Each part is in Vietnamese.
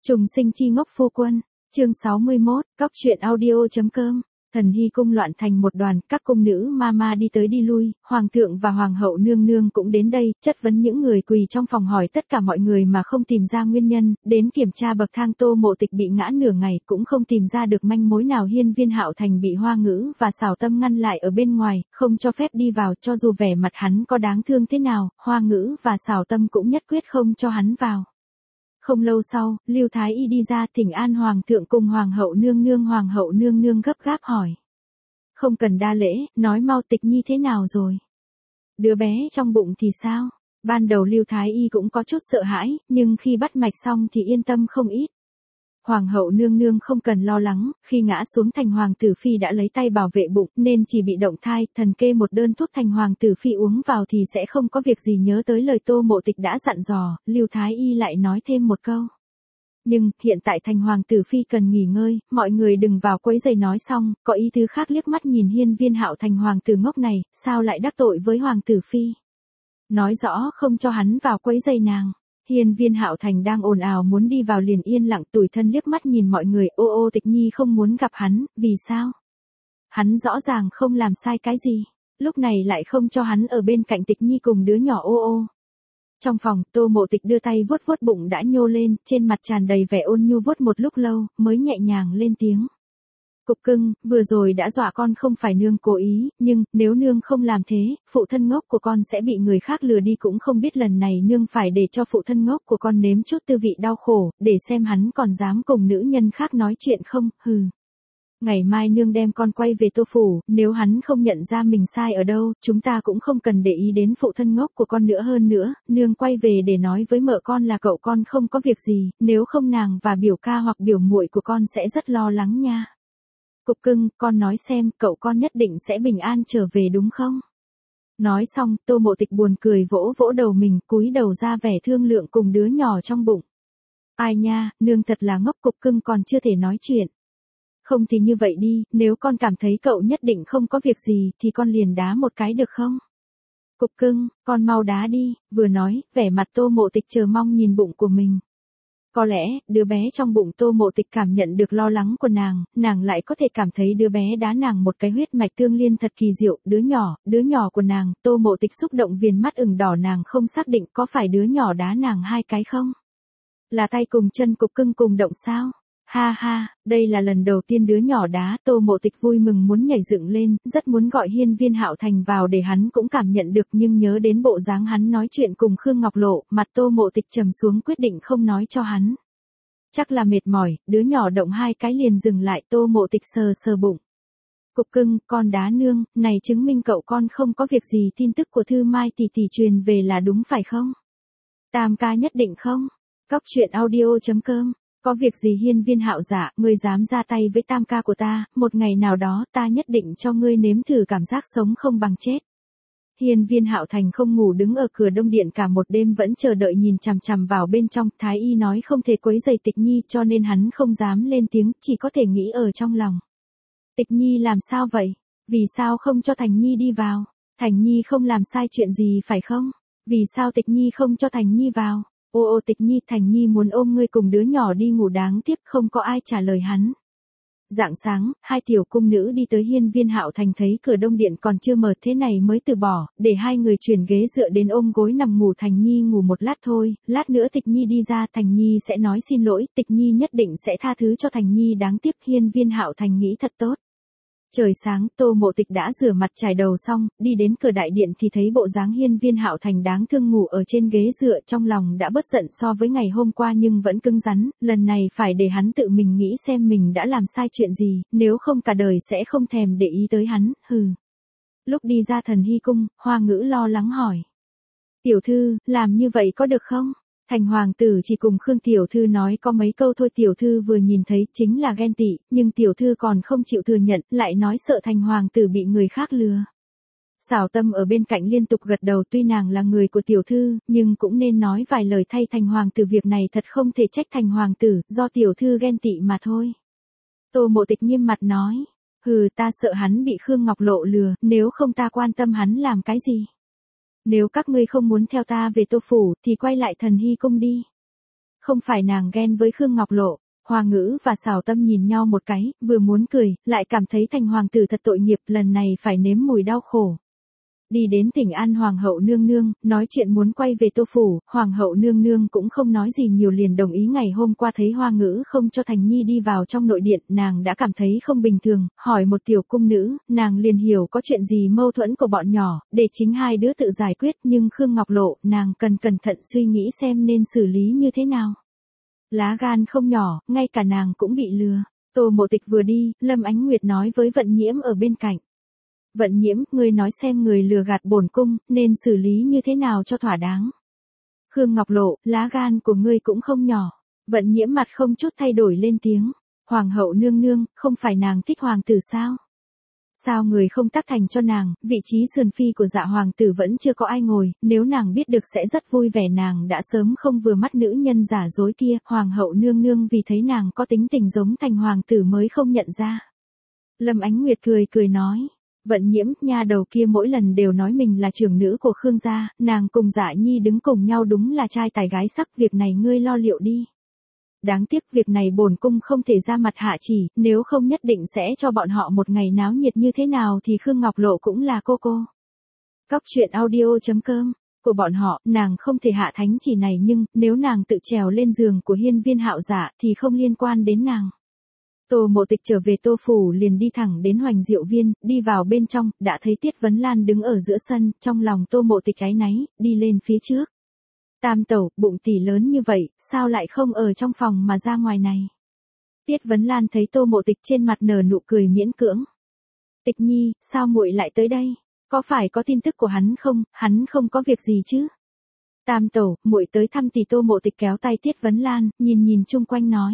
Trùng sinh chi ngốc phu quân, chương 61, cóc truyện audio.com. Thần hy cung loạn thành một đoàn, các cung nữ ma đi tới đi lui, hoàng thượng và hoàng hậu nương nương cũng đến đây, chất vấn những người quỳ trong phòng, hỏi tất cả mọi người mà không tìm ra nguyên nhân, đến kiểm tra bậc thang Tô Mộ Tịch bị ngã nửa ngày cũng không tìm ra được manh mối nào. Hiên Viên Hạo Thành bị Hoa Ngữ và Sảo Tâm ngăn lại ở bên ngoài, không cho phép đi vào, cho dù vẻ mặt hắn có đáng thương thế nào, Hoa Ngữ và Sảo Tâm cũng nhất quyết không cho hắn vào. Không lâu sau, Lưu Thái Y đi ra thỉnh an hoàng thượng cùng hoàng hậu nương nương gấp gáp hỏi. Không cần đa lễ, nói mau Tịch Nhi thế nào rồi? Đứa bé trong bụng thì sao? Ban đầu Lưu Thái Y cũng có chút sợ hãi, nhưng khi bắt mạch xong thì yên tâm không ít. Hoàng hậu nương nương không cần lo lắng, khi ngã xuống thành hoàng tử phi đã lấy tay bảo vệ bụng nên chỉ bị động thai, thần kê một đơn thuốc thành hoàng tử phi uống vào thì sẽ không có việc gì. Nhớ tới lời Tô Mộ Tịch đã dặn dò, Lưu Thái Y lại nói thêm một câu. Nhưng, hiện tại thành hoàng tử phi cần nghỉ ngơi, mọi người đừng vào quấy rầy. Nói xong, có ý tứ khác liếc mắt nhìn Hiên Viên Hạo Thành, hoàng tử ngốc này, sao lại đắc tội với hoàng tử phi? Nói rõ không cho hắn vào quấy rầy nàng. Hiên Viên Hạo Thành đang ồn ào muốn đi vào liền yên lặng tủi thân liếc mắt nhìn mọi người. Ô Tịch Nhi không muốn gặp hắn, vì sao? Hắn rõ ràng không làm sai cái gì, lúc này lại không cho hắn ở bên cạnh Tịch Nhi cùng đứa nhỏ ô. Trong phòng, Tô Mộ Tịch đưa tay vuốt vuốt bụng đã nhô lên, trên mặt tràn đầy vẻ ôn nhu, vuốt một lúc lâu, mới nhẹ nhàng lên tiếng. Cục cưng, vừa rồi đã dọa con không phải nương cố ý, nhưng, nếu nương không làm thế, phụ thân ngốc của con sẽ bị người khác lừa đi, cũng không biết lần này nương phải để cho phụ thân ngốc của con nếm chút tư vị đau khổ, để xem hắn còn dám cùng nữ nhân khác nói chuyện không, hừ. Ngày mai nương đem con quay về Tô Phủ, nếu hắn không nhận ra mình sai ở đâu, chúng ta cũng không cần để ý đến phụ thân ngốc của con nữa. Hơn nữa, nương quay về để nói với mợ con là cậu con không có việc gì, nếu không nàng và biểu ca hoặc biểu muội của con sẽ rất lo lắng nha. Cục cưng, con nói xem, cậu con nhất định sẽ bình an trở về đúng không? Nói xong, Tô Mộ Tịch buồn cười vỗ vỗ đầu mình, cúi đầu ra vẻ thương lượng cùng đứa nhỏ trong bụng. Ai nha, nương thật là ngốc, cục cưng còn chưa thể nói chuyện. Không thì như vậy đi, nếu con cảm thấy cậu nhất định không có việc gì thì con liền đá một cái được không? Cục cưng, con mau đá đi. Vừa nói, vẻ mặt Tô Mộ Tịch chờ mong nhìn bụng của mình. Có lẽ, đứa bé trong bụng Tô Mộ Tịch cảm nhận được lo lắng của nàng lại có thể cảm thấy đứa bé đá nàng một cái huyết mạch tương liên thật kỳ diệu. Đứa nhỏ của nàng, Tô Mộ Tịch xúc động viền mắt ửng đỏ, nàng không xác định có phải đứa nhỏ đá nàng hai cái không? Là tay cùng chân cục cưng cùng động sao? Ha ha, đây là lần đầu tiên đứa nhỏ đá. Tô Mộ Tịch vui mừng muốn nhảy dựng lên, rất muốn gọi Hiên Viên Hạo Thành vào để hắn cũng cảm nhận được, nhưng nhớ đến bộ dáng hắn nói chuyện cùng Khương Ngọc Lộ, mặt Tô Mộ Tịch trầm xuống, quyết định không nói cho hắn. Chắc là mệt mỏi, đứa nhỏ động hai cái liền dừng lại. Tô Mộ Tịch sờ bụng. Cục cưng, con đá nương, này chứng minh cậu con không có việc gì. Tin tức của Thư Mai tỷ tỷ truyền về là đúng phải không? Tam ca nhất định không? Cóc truyện audio.com. Có việc gì Hiên Viên Hạo giả, ngươi dám ra tay với tam ca của ta, một ngày nào đó ta nhất định cho ngươi nếm thử cảm giác sống không bằng chết. Hiên Viên Hạo Thành không ngủ đứng ở cửa Đông Điện cả một đêm, vẫn chờ đợi nhìn chằm chằm vào bên trong. Thái y nói không thể quấy rầy Tịch Nhi cho nên hắn không dám lên tiếng, chỉ có thể nghĩ ở trong lòng. Tịch Nhi làm sao vậy? Vì sao không cho Thành Nhi đi vào? Thành Nhi không làm sai chuyện gì phải không? Vì sao Tịch Nhi không cho Thành Nhi vào? Ô Tịch Nhi, Thành Nhi muốn ôm ngươi cùng đứa nhỏ đi ngủ. Đáng tiếc không có ai trả lời hắn. Rạng sáng, hai tiểu cung nữ đi tới Hiên Viên Hạo Thành, thấy cửa Đông Điện còn chưa mở thế này mới từ bỏ, để hai người chuyển ghế dựa đến ôm gối nằm ngủ. Thành Nhi ngủ một lát thôi, lát nữa Tịch Nhi đi ra, Thành Nhi sẽ nói xin lỗi, Tịch Nhi nhất định sẽ tha thứ cho Thành Nhi. Đáng tiếc. Hiên Viên Hạo Thành nghĩ thật tốt. Trời sáng, Tô Mộ Tịch đã rửa mặt trải đầu xong, đi đến cửa đại điện thì thấy bộ dáng Hiên Viên Hạo Thành đáng thương ngủ ở trên ghế dựa, trong lòng đã bớt giận so với ngày hôm qua nhưng vẫn cứng rắn, lần này phải để hắn tự mình nghĩ xem mình đã làm sai chuyện gì, nếu không cả đời sẽ không thèm để ý tới hắn, hừ. Lúc đi ra Thần Hy cung, Hoa Ngữ lo lắng hỏi. Tiểu thư, làm như vậy có được không? Thành hoàng tử chỉ cùng Khương tiểu thư nói có mấy câu thôi, tiểu thư vừa nhìn thấy chính là ghen tị, nhưng tiểu thư còn không chịu thừa nhận, lại nói sợ thành hoàng tử bị người khác lừa. Sảo Tâm ở bên cạnh liên tục gật đầu, tuy nàng là người của tiểu thư, nhưng cũng nên nói vài lời thay thành hoàng tử, việc này thật không thể trách thành hoàng tử, do tiểu thư ghen tị mà thôi. Tô Mộ Tịch nghiêm mặt nói, hừ, ta sợ hắn bị Khương Ngọc Lộ lừa, nếu không ta quan tâm hắn làm cái gì. Nếu các ngươi không muốn theo ta về Tô Phủ, thì quay lại Thần Hy cung đi. không phải nàng ghen với Khương Ngọc Lộ. Hoa Ngữ và Sảo Tâm nhìn nhau một cái, vừa muốn cười, lại cảm thấy thành hoàng tử thật tội nghiệp, lần này phải nếm mùi đau khổ. Đi đến thỉnh an hoàng hậu nương nương, nói chuyện muốn quay về Tô phủ, hoàng hậu nương nương cũng không nói gì nhiều liền đồng ý. Ngày hôm qua thấy Hoa Ngữ không cho Thành Nhi đi vào trong nội điện, nàng đã cảm thấy không bình thường, hỏi một tiểu cung nữ, nàng liền hiểu có chuyện gì mâu thuẫn của bọn nhỏ, để chính hai đứa tự giải quyết, nhưng Khương Ngọc Lộ, nàng cần cẩn thận suy nghĩ xem nên xử lý như thế nào. Lá gan không nhỏ, ngay cả nàng cũng bị lừa. Tô Mộ Tịch vừa đi, Lâm Ánh Nguyệt nói với Vận Nhiễm ở bên cạnh. Vận Nhiễm, ngươi nói xem người lừa gạt bổn cung, nên xử lý như thế nào cho thỏa đáng. Khương Ngọc Lộ, lá gan của ngươi cũng không nhỏ. Vận Nhiễm mặt không chút thay đổi lên tiếng. Hoàng hậu nương nương, không phải nàng thích hoàng tử sao? Sao người không tác thành cho nàng, vị trí sườn phi của Dạ hoàng tử vẫn chưa có ai ngồi, nếu nàng biết được sẽ rất vui vẻ, nàng đã sớm không vừa mắt nữ nhân giả dối kia. Hoàng hậu nương nương vì thấy nàng có tính tình giống thành hoàng tử mới không nhận ra. Lâm Ánh Nguyệt cười cười nói. Vận Nhiễm, nha đầu kia mỗi lần đều nói mình là trưởng nữ của Khương gia, nàng cùng Dạ Nhi đứng cùng nhau đúng là trai tài gái sắc, việc này ngươi lo liệu đi. Đáng tiếc việc này bổn cung không thể ra mặt hạ chỉ, nếu không nhất định sẽ cho bọn họ một ngày náo nhiệt như thế nào thì Khương Ngọc Lộ cũng là cô. Cóc truyện audio.com của bọn họ, nàng không thể hạ thánh chỉ này, nhưng nếu nàng tự trèo lên giường của Hiên Viên Hạo Dạ thì không liên quan đến nàng. Tô Mộ Tịch trở về Tô phủ liền đi thẳng đến Hoành Diệu Viên, đi vào bên trong, đã thấy Tiết Vấn Lan đứng ở giữa sân, trong lòng Tô Mộ Tịch áy náy, đi lên phía trước. Tam tẩu, bụng tỷ lớn như vậy, sao lại không ở trong phòng mà ra ngoài này? Tiết Vấn Lan thấy Tô Mộ Tịch trên mặt nở nụ cười miễn cưỡng. Tịch Nhi, sao muội lại tới đây? Có phải có tin tức của hắn không? Hắn không có việc gì chứ? Tam tẩu, muội tới thăm tỷ. Tô Mộ Tịch kéo tay Tiết Vấn Lan, nhìn chung quanh nói.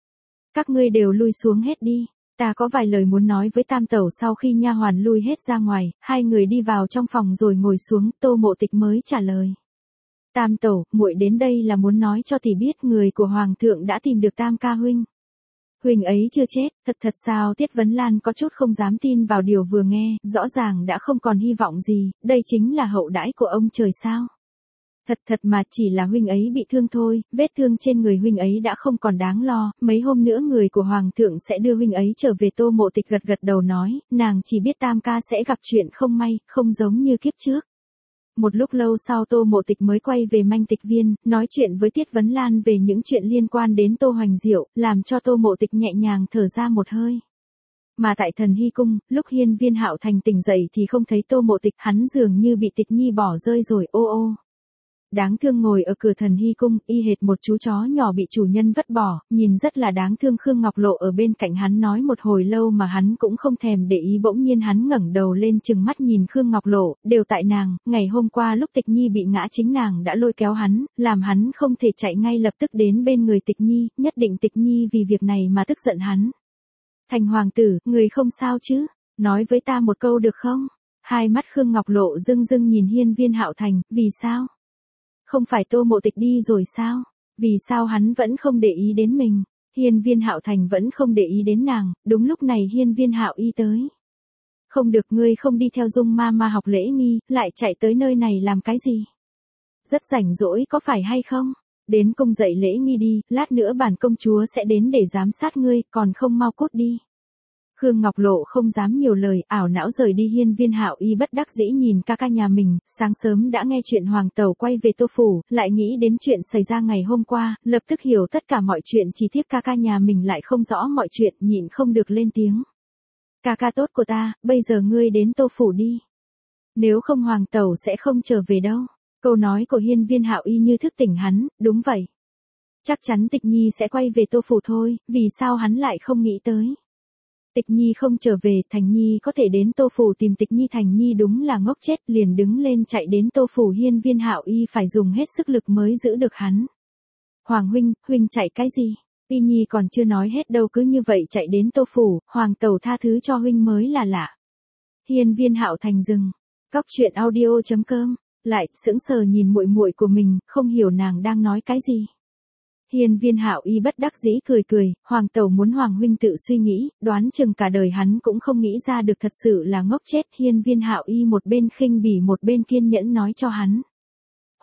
Các ngươi đều lui xuống hết đi, ta có vài lời muốn nói với tam tẩu. Sau khi nha hoàn lui hết ra ngoài, hai người đi vào trong phòng rồi ngồi xuống, Tô Mộ Tịch mới trả lời. Tam tẩu, muội đến đây là muốn nói cho tỷ biết người của hoàng thượng đã tìm được Tam ca huynh. Huynh ấy chưa chết, thật sao? Tiết Vấn Lan có chút không dám tin vào điều vừa nghe, rõ ràng đã không còn hy vọng gì, đây chính là hậu đãi của ông trời sao? Thật mà, chỉ là huynh ấy bị thương thôi, vết thương trên người huynh ấy đã không còn đáng lo, mấy hôm nữa người của hoàng thượng sẽ đưa huynh ấy trở về. Tô Mộ Tịch gật đầu nói, nàng chỉ biết Tam ca sẽ gặp chuyện không may, không giống như kiếp trước. Một lúc lâu sau Tô Mộ Tịch mới quay về Manh Tịch Viên, nói chuyện với Tiết Vấn Lan về những chuyện liên quan đến Tô Hoành Diệu, làm cho Tô Mộ Tịch nhẹ nhàng thở ra một hơi. Mà tại Thần Hy Cung, lúc Hiên Viên Hạo Thành tỉnh dậy thì không thấy Tô Mộ Tịch, hắn dường như bị Tịch Nhi bỏ rơi rồi. Ô. Đáng thương ngồi ở cửa Thần Hy Cung, y hệt một chú chó nhỏ bị chủ nhân vứt bỏ, nhìn rất là đáng thương. Khương Ngọc Lộ ở bên cạnh hắn nói một hồi lâu mà hắn cũng không thèm để ý, bỗng nhiên hắn ngẩng đầu lên trừng mắt nhìn Khương Ngọc Lộ, đều tại nàng, ngày hôm qua lúc Tịch Nhi bị ngã chính nàng đã lôi kéo hắn, làm hắn không thể chạy ngay lập tức đến bên người Tịch Nhi, nhất định Tịch Nhi vì việc này mà tức giận hắn. Thành hoàng tử, người không sao chứ, nói với ta một câu được không? Hai mắt Khương Ngọc Lộ rưng nhìn Hiên Viên Hạo Thành, vì sao? Không phải Tô Mộ Tịch đi rồi sao? Vì sao hắn vẫn không để ý đến mình? Hiên Viên Hạo Thành vẫn không để ý đến nàng, đúng lúc này Hiên Viên Hạo Y tới. Không được, ngươi không đi theo Dung ma học lễ nghi, lại chạy tới nơi này làm cái gì? Rất rảnh rỗi có phải hay không? Đến cung dạy lễ nghi đi, lát nữa bản công chúa sẽ đến để giám sát ngươi, còn không mau cút đi. Khương Ngọc Lộ không dám nhiều lời, ảo não rời đi. Hiên Viên Hạo Y bất đắc dĩ nhìn ca nhà mình, sáng sớm đã nghe chuyện hoàng tẩu quay về Tô phủ, lại nghĩ đến chuyện xảy ra ngày hôm qua, lập tức hiểu tất cả mọi chuyện, chỉ tiếc ca nhà mình lại không rõ mọi chuyện, nhịn không được lên tiếng. Ca tốt của ta, bây giờ ngươi đến Tô phủ đi. Nếu không hoàng tẩu sẽ không trở về đâu. Câu nói của Hiên Viên Hạo Y như thức tỉnh hắn, đúng vậy. Chắc chắn Tịch Nhi sẽ quay về Tô phủ thôi, vì sao hắn lại không nghĩ tới. Tịch Nhi không trở về, Thành Nhi có thể đến Tô phủ tìm Tịch Nhi. Thành Nhi đúng là ngốc chết, liền đứng lên chạy đến Tô phủ. Hiên Viên Hạo Y phải dùng hết sức lực mới giữ được hắn. Hoàng huynh chạy cái gì? Y Nhi còn chưa nói hết đâu, cứ như vậy chạy đến Tô phủ, hoàng tẩu tha thứ cho huynh mới là lạ. Hiên Viên Hạo Thành dừng. Cóc truyện audio.com lại sững sờ nhìn muội của mình, không hiểu nàng đang nói cái gì. Hiên Viên Hạo Y bất đắc dĩ cười, hoàng tẩu muốn hoàng huynh tự suy nghĩ, đoán chừng cả đời hắn cũng không nghĩ ra được, thật sự là ngốc chết. Hiên Viên Hạo Y một bên khinh bỉ một bên kiên nhẫn nói cho hắn.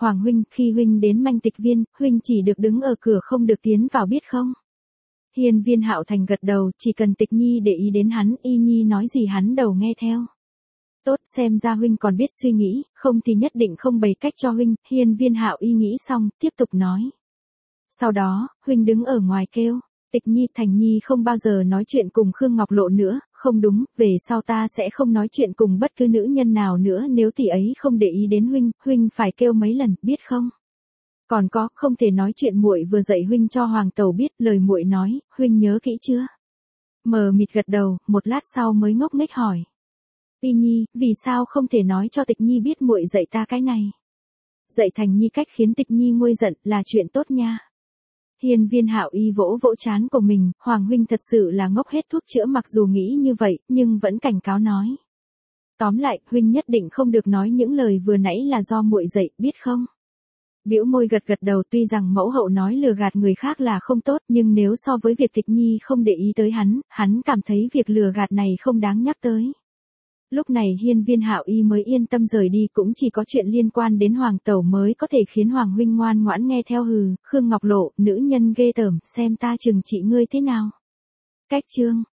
Hoàng huynh, khi huynh đến Manh Tịch Viên, huynh chỉ được đứng ở cửa không được tiến vào biết không? Hiên Viên Hạo Thành gật đầu, chỉ cần Tịch Nhi để ý đến hắn, y nhi nói gì hắn đầu nghe theo. Tốt, xem ra huynh còn biết suy nghĩ, không thì nhất định không bày cách cho huynh. Hiên Viên Hạo y nghĩ xong, tiếp tục nói. Sau đó, huynh đứng ở ngoài kêu, Tịch Nhi, Thành Nhi không bao giờ nói chuyện cùng Khương Ngọc Lộ nữa, không đúng, về sau ta sẽ không nói chuyện cùng bất cứ nữ nhân nào nữa, nếu tỷ ấy không để ý đến huynh, huynh phải kêu mấy lần, biết không? Còn có, không thể nói chuyện muội vừa dạy huynh cho hoàng tẩu biết, lời muội nói, huynh nhớ kỹ chưa? Mờ mịt gật đầu, một lát sau mới ngốc nghếch hỏi. Y nhi, vì sao không thể nói cho Tịch Nhi biết muội dạy ta cái này? Dạy Thành Nhi cách khiến Tịch Nhi nguôi giận là chuyện tốt nha. Hiên Viên Hạo y vỗ vỗ trán của mình, Hoàng huynh thật sự là ngốc hết thuốc chữa, mặc dù nghĩ như vậy, nhưng vẫn cảnh cáo nói. Tóm lại, huynh nhất định không được nói những lời vừa nãy là do muội dạy, biết không? Bĩu môi gật gật đầu, tuy rằng mẫu hậu nói lừa gạt người khác là không tốt, nhưng nếu so với việc Tịch Nhi không để ý tới hắn cảm thấy việc lừa gạt này không đáng nhắc tới. Lúc này Hiên Viên Hạo y mới yên tâm rời đi, cũng chỉ có chuyện liên quan đến hoàng tẩu mới có thể khiến Hoàng huynh ngoan ngoãn nghe theo. Khương Ngọc Lộ, nữ nhân ghê tởm, xem ta trừng trị ngươi thế nào. Cách chương